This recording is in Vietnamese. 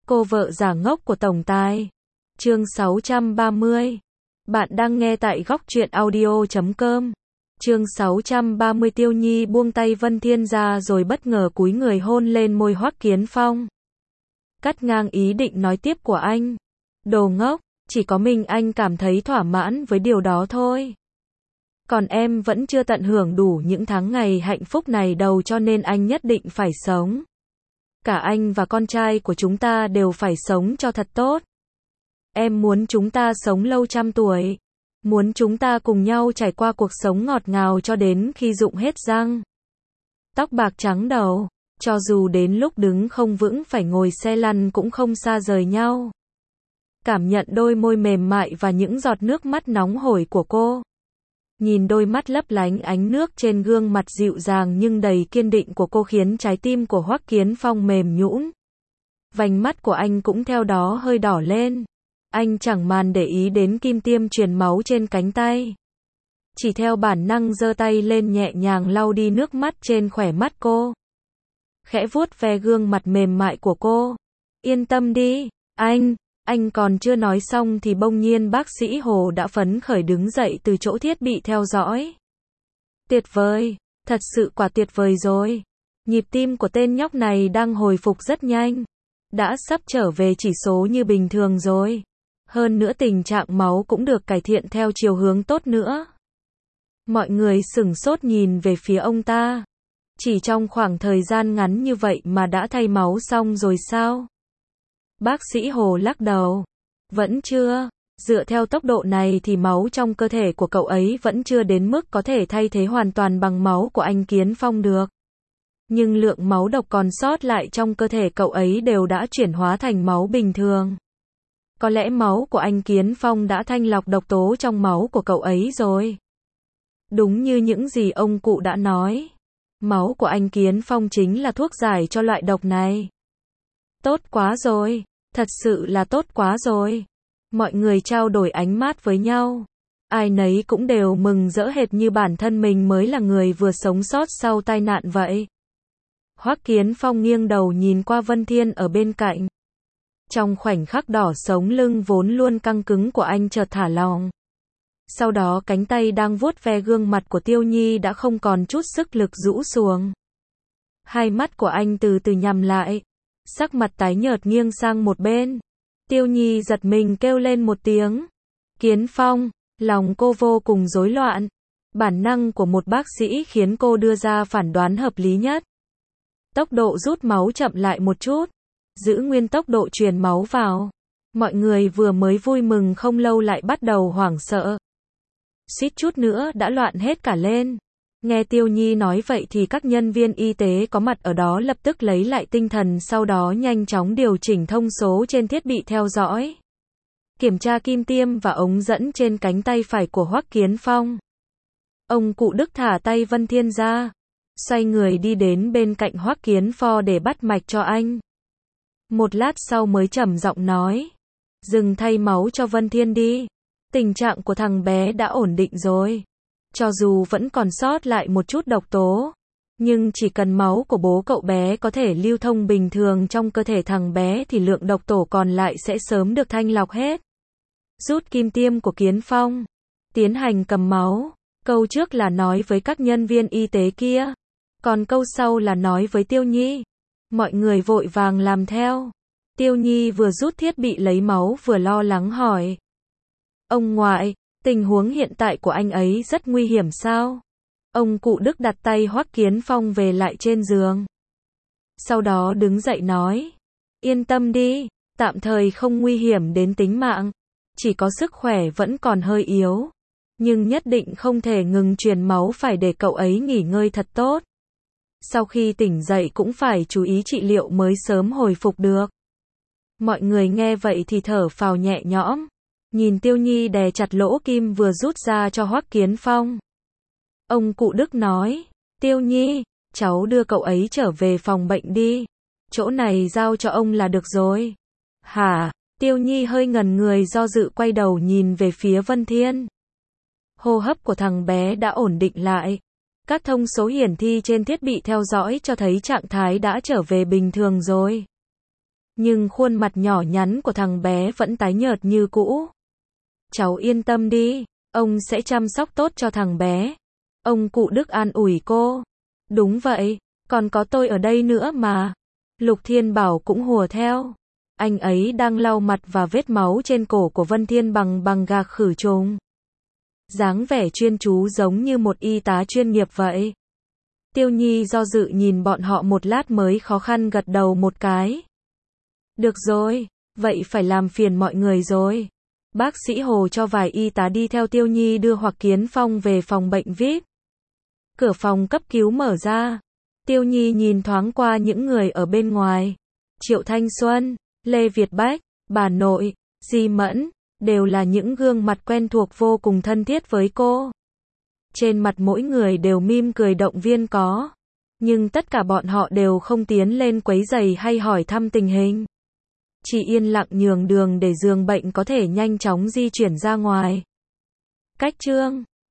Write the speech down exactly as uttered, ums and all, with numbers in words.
Cô vợ giả ngốc của tổng tài. Chương sáu trăm ba mươi. Bạn đang nghe tại góc truyện audio chấm com. Chương sáu trăm ba mươi. Tiêu Nhi buông tay Vân Thiên ra rồi bất ngờ cúi người hôn lên môi Hoắc Kiến Phong. Cắt ngang ý định nói tiếp của anh. Đồ ngốc, chỉ có mình anh cảm thấy thỏa mãn với điều đó thôi. Còn em vẫn chưa tận hưởng đủ những tháng ngày hạnh phúc này đâu, cho nên anh nhất định phải sống. Cả anh và con trai của chúng ta đều phải sống cho thật tốt. Em muốn chúng ta sống lâu trăm tuổi. Muốn chúng ta cùng nhau trải qua cuộc sống ngọt ngào cho đến khi rụng hết răng. Tóc bạc trắng đầu, cho dù đến lúc đứng không vững phải ngồi xe lăn cũng không xa rời nhau. Cảm nhận đôi môi mềm mại và những giọt nước mắt nóng hổi của cô. Nhìn đôi mắt lấp lánh ánh nước trên gương mặt dịu dàng nhưng đầy kiên định của cô khiến trái tim của Hoắc Kiến Phong mềm nhũn. Vành mắt của anh cũng theo đó hơi đỏ lên. Anh chẳng màn để ý đến kim tiêm truyền máu trên cánh tay. Chỉ theo bản năng giơ tay lên nhẹ nhàng lau đi nước mắt trên khóe mắt cô. Khẽ vuốt ve gương mặt mềm mại của cô. Yên tâm đi, anh. Anh còn chưa nói xong thì bỗng nhiên bác sĩ Hồ đã phấn khởi đứng dậy từ chỗ thiết bị theo dõi. Tuyệt vời, thật sự quả tuyệt vời rồi. Nhịp tim của tên nhóc này đang hồi phục rất nhanh. Đã sắp trở về chỉ số như bình thường rồi. Hơn nữa tình trạng máu cũng được cải thiện theo chiều hướng tốt nữa. Mọi người sửng sốt nhìn về phía ông ta. Chỉ trong khoảng thời gian ngắn như vậy mà đã thay máu xong rồi sao? Bác sĩ Hồ lắc đầu. Vẫn chưa. Dựa theo tốc độ này thì máu trong cơ thể của cậu ấy vẫn chưa đến mức có thể thay thế hoàn toàn bằng máu của anh Kiến Phong được. Nhưng lượng máu độc còn sót lại trong cơ thể cậu ấy đều đã chuyển hóa thành máu bình thường. Có lẽ máu của anh Kiến Phong đã thanh lọc độc tố trong máu của cậu ấy rồi. Đúng như những gì ông cụ đã nói. Máu của anh Kiến Phong chính là thuốc giải cho loại độc này. Tốt quá rồi, thật sự là tốt quá rồi. Mọi người trao đổi ánh mắt với nhau. Ai nấy cũng đều mừng rỡ hệt như bản thân mình mới là người vừa sống sót sau tai nạn vậy. Hoắc Kiến Phong nghiêng đầu nhìn qua Vân Thiên ở bên cạnh. Trong khoảnh khắc đỏ sống lưng vốn luôn căng cứng của anh chợt thả lỏng. Sau đó cánh tay đang vuốt ve gương mặt của Tiêu Nhi đã không còn chút sức lực rũ xuống. Hai mắt của anh từ từ nhắm lại. Sắc mặt tái nhợt nghiêng sang một bên. Tiêu Nhi giật mình kêu lên một tiếng. Kiến Phong, lòng cô vô cùng rối loạn. Bản năng của một bác sĩ khiến cô đưa ra phán đoán hợp lý nhất. Tốc độ rút máu chậm lại một chút. Giữ nguyên tốc độ truyền máu vào. Mọi người vừa mới vui mừng không lâu lại bắt đầu hoảng sợ. Suýt chút nữa đã loạn hết cả lên. Nghe Tiêu Nhi nói vậy thì các nhân viên y tế có mặt ở đó lập tức lấy lại tinh thần, sau đó nhanh chóng điều chỉnh thông số trên thiết bị theo dõi. Kiểm tra kim tiêm và ống dẫn trên cánh tay phải của Hoắc Kiến Phong. Ông cụ Đức thả tay Vân Thiên ra. Xoay người đi đến bên cạnh Hoắc Kiến Phong để bắt mạch cho anh. Một lát sau mới trầm giọng nói. Dừng thay máu cho Vân Thiên đi. Tình trạng của thằng bé đã ổn định rồi. Cho dù vẫn còn sót lại một chút độc tố, nhưng chỉ cần máu của bố cậu bé có thể lưu thông bình thường trong cơ thể thằng bé thì lượng độc tố còn lại sẽ sớm được thanh lọc hết. Rút kim tiêm của Kiến Phong. Tiến hành cầm máu. Câu trước là nói với các nhân viên y tế kia. Còn câu sau là nói với Tiêu Nhi. Mọi người vội vàng làm theo. Tiêu Nhi vừa rút thiết bị lấy máu vừa lo lắng hỏi. Ông ngoại, tình huống hiện tại của anh ấy rất nguy hiểm sao? Ông cụ Đức đặt tay Hoắc Kiến Phong về lại trên giường. Sau đó đứng dậy nói. Yên tâm đi, tạm thời không nguy hiểm đến tính mạng. Chỉ có sức khỏe vẫn còn hơi yếu. Nhưng nhất định không thể ngừng truyền máu, phải để cậu ấy nghỉ ngơi thật tốt. Sau khi tỉnh dậy cũng phải chú ý trị liệu mới sớm hồi phục được. Mọi người nghe vậy thì thở phào nhẹ nhõm. Nhìn Tiêu Nhi đè chặt lỗ kim vừa rút ra cho Hoắc Kiến Phong. Ông cụ Đức nói. Tiêu Nhi, cháu đưa cậu ấy trở về phòng bệnh đi. Chỗ này giao cho ông là được rồi. Hả? Tiêu Nhi hơi ngần người do dự quay đầu nhìn về phía Vân Thiên. Hô hấp của thằng bé đã ổn định lại. Các thông số hiển thị trên thiết bị theo dõi cho thấy trạng thái đã trở về bình thường rồi. nhưng khuôn mặt nhỏ nhắn của thằng bé vẫn tái nhợt như cũ. Cháu yên tâm đi, ông sẽ chăm sóc tốt cho thằng bé. Ông cụ Đức an ủi cô. Đúng vậy, còn có tôi ở đây nữa mà. Lục Thiên Bảo cũng hùa theo. Anh ấy đang lau mặt và vết máu trên cổ của Vân Thiên bằng bằng gạc khử trùng. Dáng vẻ chuyên chú giống như một y tá chuyên nghiệp vậy. Tiêu Nhi do dự nhìn bọn họ một lát mới khó khăn gật đầu một cái. Được rồi, vậy phải làm phiền mọi người rồi. Bác sĩ Hồ cho vài y tá đi theo Tiêu Nhi đưa Hoặc Kiến Phong về phòng bệnh vi ai pi. Cửa phòng cấp cứu mở ra. Tiêu Nhi nhìn thoáng qua những người ở bên ngoài. Triệu Thanh Xuân, Lê Việt Bách, bà nội, Di Mẫn, đều là những gương mặt quen thuộc vô cùng thân thiết với cô. Trên mặt mỗi người đều mỉm cười động viên có. Nhưng tất cả bọn họ đều không tiến lên quấy rầy hay hỏi thăm tình hình. Chỉ yên lặng nhường đường để giường bệnh có thể nhanh chóng di chuyển ra ngoài. Cách chương